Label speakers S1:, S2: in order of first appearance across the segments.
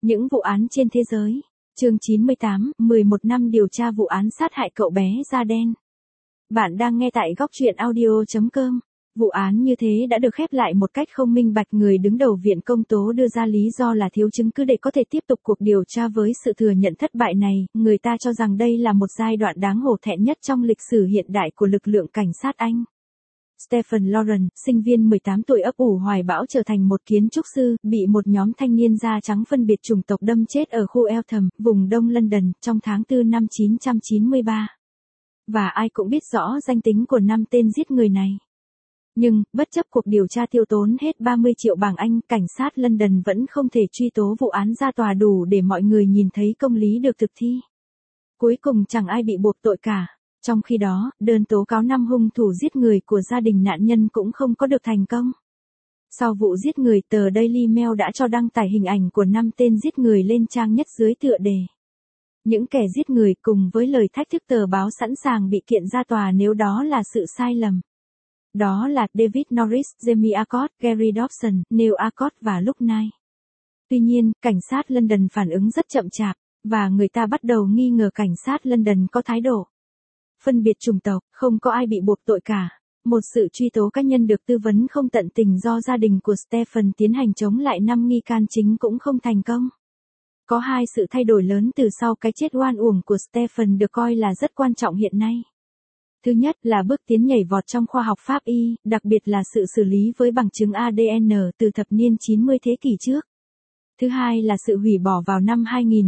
S1: Những vụ án trên thế giới. Chương 98, 11 năm điều tra vụ án sát hại cậu bé da đen. Bạn đang nghe tại góc truyện audio.com. Vụ án như thế đã được khép lại một cách không minh bạch. Người đứng đầu viện công tố đưa ra lý do là thiếu chứng cứ để có thể tiếp tục cuộc điều tra. Với sự thừa nhận thất bại này, người ta cho rằng đây là một giai đoạn đáng hổ thẹn nhất trong lịch sử hiện đại của lực lượng cảnh sát Anh. Stephen Lawrence, sinh viên 18 tuổi ấp ủ hoài bão trở thành một kiến trúc sư, bị một nhóm thanh niên da trắng phân biệt chủng tộc đâm chết ở khu Eltham, vùng Đông London, trong tháng 4 năm 1993. Và ai cũng biết rõ danh tính của 5 tên giết người này. Nhưng, bất chấp cuộc điều tra tiêu tốn hết 30 triệu bảng Anh, cảnh sát London vẫn không thể truy tố vụ án ra tòa đủ để mọi người nhìn thấy công lý được thực thi. Cuối cùng chẳng ai bị buộc tội cả. Trong khi đó, đơn tố cáo 5 hung thủ giết người của gia đình nạn nhân cũng không có được thành công. Sau vụ giết người, tờ Daily Mail đã cho đăng tải hình ảnh của 5 tên giết người lên trang nhất dưới tựa đề. Những kẻ giết người cùng với lời thách thức tờ báo sẵn sàng bị kiện ra tòa nếu đó là sự sai lầm. Đó là David Norris, Jamie Alcott, Gary Dobson, Neil Alcott và Luke Knight. Tuy nhiên, cảnh sát London phản ứng rất chậm chạp, và người ta bắt đầu nghi ngờ cảnh sát London có thái độ phân biệt chủng tộc. Không có ai bị buộc tội cả. Một sự truy tố cá nhân được tư vấn không tận tình do gia đình của Stephen tiến hành chống lại 5 nghi can chính cũng không thành công. Có 2 sự thay đổi lớn từ sau cái chết oan uổng của Stephen được coi là rất quan trọng hiện nay. Thứ nhất là bước tiến nhảy vọt trong khoa học pháp y, đặc biệt là sự xử lý với bằng chứng ADN từ thập niên 90 thế kỷ trước. Thứ hai là sự hủy bỏ vào năm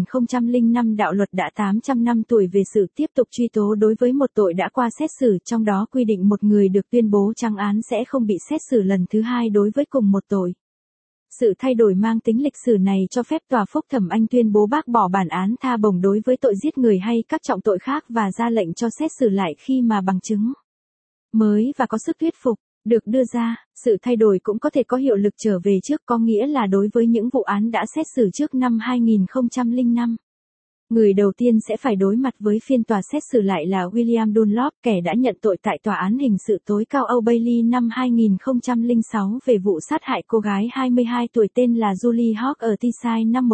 S1: 2005 đạo luật đã 800 năm tuổi về sự tiếp tục truy tố đối với một tội đã qua xét xử, trong đó quy định một người được tuyên bố trắng án sẽ không bị xét xử lần thứ hai đối với cùng một tội. Sự thay đổi mang tính lịch sử này cho phép tòa phúc thẩm Anh tuyên bố bác bỏ bản án tha bổng đối với tội giết người hay các trọng tội khác và ra lệnh cho xét xử lại khi mà bằng chứng mới và có sức thuyết phục được đưa ra. Sự thay đổi cũng có thể có hiệu lực trở về trước, có nghĩa là đối với những vụ án đã xét xử trước năm 2005. Người đầu tiên sẽ phải đối mặt với phiên tòa xét xử lại là William Dunlop, kẻ đã nhận tội tại Tòa án Hình sự tối cao Old Bailey năm 2006 về vụ sát hại cô gái 22 tuổi tên là Julie Hawke ở Teesside năm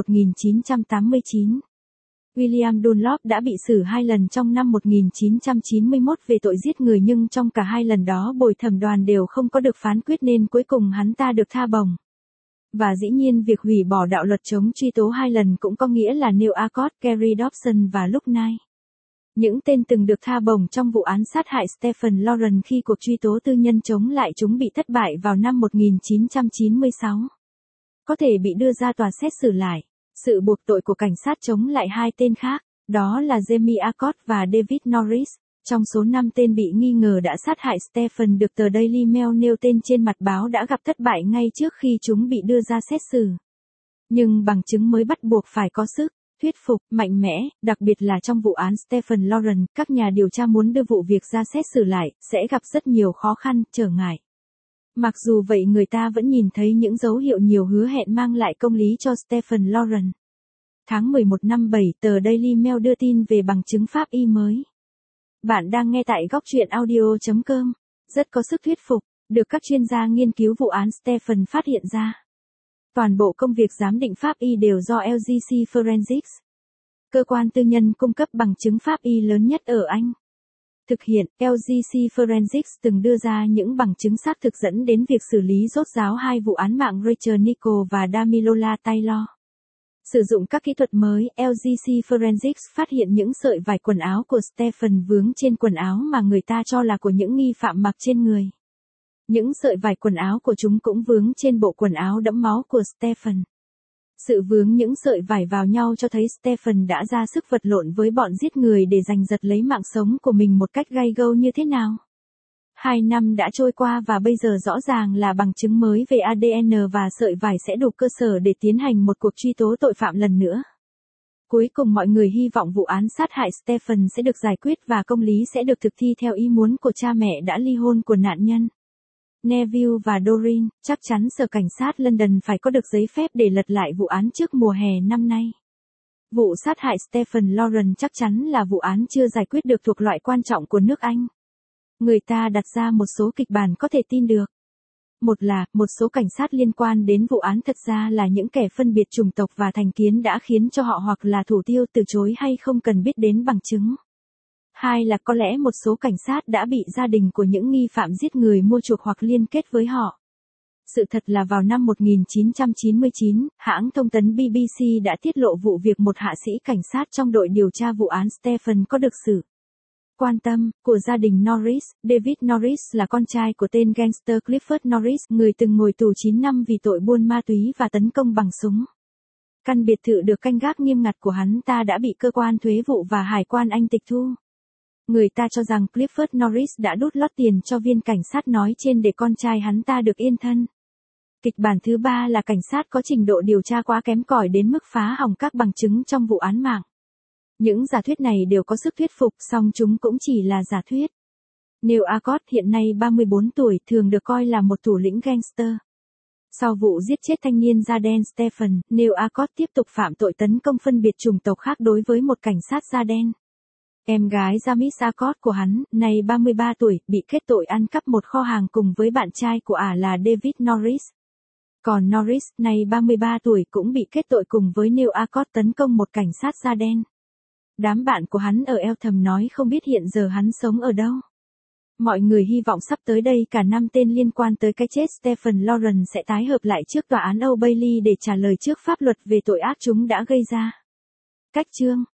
S1: 1989. William Dunlop đã bị xử 2 lần trong năm 1991 về tội giết người, nhưng trong cả 2 lần đó bồi thẩm đoàn đều không có được phán quyết nên cuối cùng hắn ta được tha bổng. Và dĩ nhiên việc hủy bỏ đạo luật chống truy tố 2 lần cũng có nghĩa là Neil Alcott, Gary Dobson và Luke Knight, những tên từng được tha bổng trong vụ án sát hại Stephen Lawrence khi cuộc truy tố tư nhân chống lại chúng bị thất bại vào năm 1996, có thể bị đưa ra tòa xét xử lại. Sự buộc tội của cảnh sát chống lại 2 tên khác, đó là Jamie Alcott và David Norris, trong số 5 tên bị nghi ngờ đã sát hại Stephen được tờ Daily Mail nêu tên trên mặt báo, đã gặp thất bại ngay trước khi chúng bị đưa ra xét xử. Nhưng bằng chứng mới bắt buộc phải có sức thuyết phục mạnh mẽ, đặc biệt là trong vụ án Stephen Lawrence, các nhà điều tra muốn đưa vụ việc ra xét xử lại, sẽ gặp rất nhiều khó khăn, trở ngại. Mặc dù vậy người ta vẫn nhìn thấy những dấu hiệu nhiều hứa hẹn mang lại công lý cho Stephen Lawrence. Tháng 11 năm 7, tờ Daily Mail đưa tin về bằng chứng pháp y mới. Bạn đang nghe tại góc truyện audio.com. Rất có sức thuyết phục, được các chuyên gia nghiên cứu vụ án Stephen phát hiện ra. Toàn bộ công việc giám định pháp y đều do LGC Forensics, cơ quan tư nhân cung cấp bằng chứng pháp y lớn nhất ở Anh, thực hiện. LGC Forensics từng đưa ra những bằng chứng xác thực dẫn đến việc xử lý rốt ráo 2 vụ án mạng Rachel Nichols và Damilola Taylor. Sử dụng các kỹ thuật mới, LGC Forensics phát hiện những sợi vải quần áo của Stephen vướng trên quần áo mà người ta cho là của những nghi phạm mặc trên người. Những sợi vải quần áo của chúng cũng vướng trên bộ quần áo đẫm máu của Stephen. Sự vướng những sợi vải vào nhau cho thấy Stephen đã ra sức vật lộn với bọn giết người để giành giật lấy mạng sống của mình một cách gay gâu như thế nào. 2 năm đã trôi qua và bây giờ rõ ràng là bằng chứng mới về ADN và sợi vải sẽ đủ cơ sở để tiến hành một cuộc truy tố tội phạm lần nữa. Cuối cùng mọi người hy vọng vụ án sát hại Stephen sẽ được giải quyết và công lý sẽ được thực thi theo ý muốn của cha mẹ đã ly hôn của nạn nhân, Neville và Doreen. Chắc chắn sở cảnh sát London phải có được giấy phép để lật lại vụ án trước mùa hè năm nay. Vụ sát hại Stephen Lawrence chắc chắn là vụ án chưa giải quyết được thuộc loại quan trọng của nước Anh. Người ta đặt ra một số kịch bản có thể tin được. một là, một số cảnh sát liên quan đến vụ án thật ra là những kẻ phân biệt chủng tộc và thành kiến đã khiến cho họ hoặc là thủ tiêu từ chối hay không cần biết đến bằng chứng. Hai là có lẽ một số cảnh sát đã bị gia đình của những nghi phạm giết người mua chuộc hoặc liên kết với họ. Sự thật là vào năm 1999, hãng thông tấn BBC đã tiết lộ vụ việc một hạ sĩ cảnh sát trong đội điều tra vụ án Stephen có được sự quan tâm của gia đình Norris. David Norris là con trai của tên gangster Clifford Norris, người từng ngồi tù 9 năm vì tội buôn ma túy và tấn công bằng súng. Căn biệt thự được canh gác nghiêm ngặt của hắn ta đã bị cơ quan thuế vụ và hải quan Anh tịch thu. Người ta cho rằng Clifford Norris đã đút lót tiền cho viên cảnh sát nói trên để con trai hắn ta được yên thân. Kịch bản thứ ba là cảnh sát có trình độ điều tra quá kém cỏi đến mức phá hỏng các bằng chứng trong vụ án mạng. Những giả thuyết này đều có sức thuyết phục, song chúng cũng chỉ là giả thuyết. Neil Alcott hiện nay 34 tuổi, thường được coi là một thủ lĩnh gangster. Sau vụ giết chết thanh niên da đen Stephen, Neil Alcott tiếp tục phạm tội tấn công phân biệt chủng tộc khác đối với một cảnh sát da đen. Em gái Jamis Alcott của hắn, nay 33 tuổi, bị kết tội ăn cắp một kho hàng cùng với bạn trai của ả là David Norris. Còn Norris, nay 33 tuổi, cũng bị kết tội cùng với Neil Alcott tấn công một cảnh sát da đen. Đám bạn của hắn ở Eltham nói không biết hiện giờ hắn sống ở đâu. Mọi người hy vọng sắp tới đây cả 5 tên liên quan tới cái chết Stephen Lawrence sẽ tái hợp lại trước tòa án Old Bailey để trả lời trước pháp luật về tội ác chúng đã gây ra. Cách chương